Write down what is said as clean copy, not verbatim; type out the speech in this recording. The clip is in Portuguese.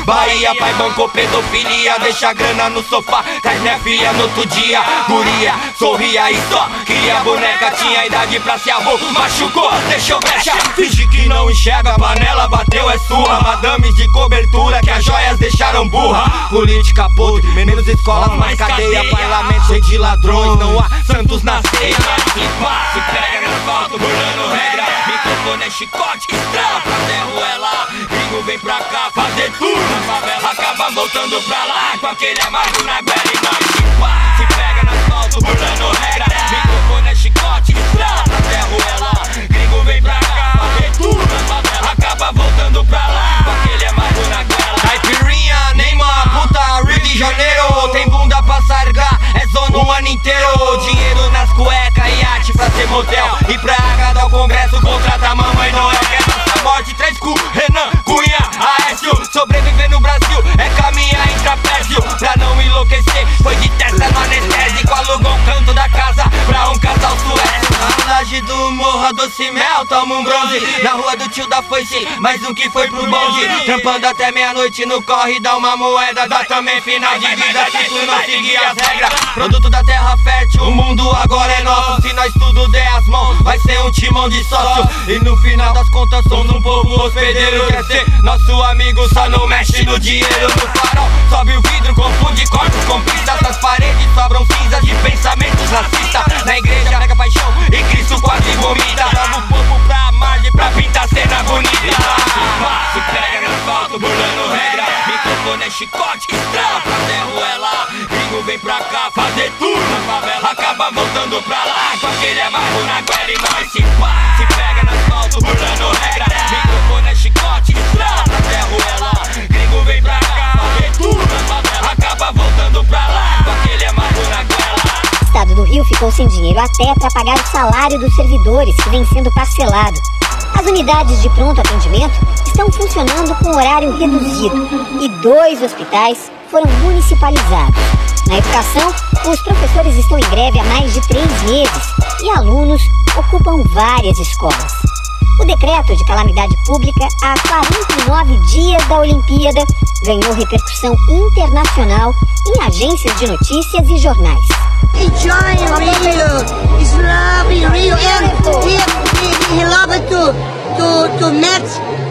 Bahia, pai bancou pedofilia, deixa a grana no sofá, cai minha filha no outro dia. Guria, sorria e só queria boneca, tinha idade pra se avô, machucou, deixou brecha. Finge que não enxerga, a panela bateu, é sua. Madames de cobertura que as joias deixaram burra. Política podre, menos escolas, mais cadeia. Parlamento cheio de ladrões, não há santos na ceia. Se pega no asfalto, burlando regra. Microfone é chicote, estrela pra derruela. Gringo vem pra cá fazer tudo na favela, acaba voltando pra lá com aquele amargo na goela e nós se pega no asfalto, burlando regra. Microfone é chicote, estrela pra derruela. Gringo vem pra cá fazer tudo na favela, acaba voltando pra lá com aquele amargo na goela. Caipirinha, Neymar, puta, Rio de Janeiro. Tem bunda pra sargar, é zona o ano inteiro. Dinheiro nas cuecas, iate pra ser motel. E pra agradar o congresso, contrata a mamãe Noel. Quer nossa morte, 3 cu, Renan, Cunha, Aécio. Sobreviver no Brasil é caminhar em trapézio. Pra não enlouquecer, foi de testa no anestésico. Alugou um canto da casa pra um casal suécio. Na laje do morro, doce mel, toma um bronze. Na rua do tio da foice, mais um que foi pro bonde. Trampando até meia-noite no corre, dá uma moeda. Dá também final de vida se tu não seguir as regras. Produto da terra fértil, o mundo agora é nosso. Se nós tudo der as mãos, vai ser um timão de sócio. E no final das contas somos um povo hospedeiro. Quer ser nosso amigo, só não mexe no dinheiro. No farol, sobe o vidro, confunde corpos com pistas. Nas paredes sobram cinzas de pensamentos racistas. Na igreja pega paixão e Cristo quase vomita. Joga o povo pra margem pra pintar cena bonita. Se pega no asfalto, burlando regra. Microfone é chicote, estrela pra derruela. Gringo vem pra cá fazer tudo na favela, acaba voltando pra lá com aquele amargo na goela e nós se pega no asfalto, burlando regra. Microfone é chicote, estrela pra derruela. Gringo vem pra cá fazer tudo na favela, acaba voltando pra lá com aquele amargo na goela. O estado do Rio ficou sem dinheiro até para pagar o salário dos servidores, que vem sendo parcelado. As unidades de pronto atendimento estão funcionando com horário reduzido e 2 hospitais foram municipalizados. Na educação, os professores estão em greve há mais de 3 meses e alunos ocupam várias escolas. O decreto de calamidade pública há 49 dias da Olimpíada ganhou repercussão internacional em agências de notícias e jornais. Enjoy Rio, it's lovely Rio, and he loved to meet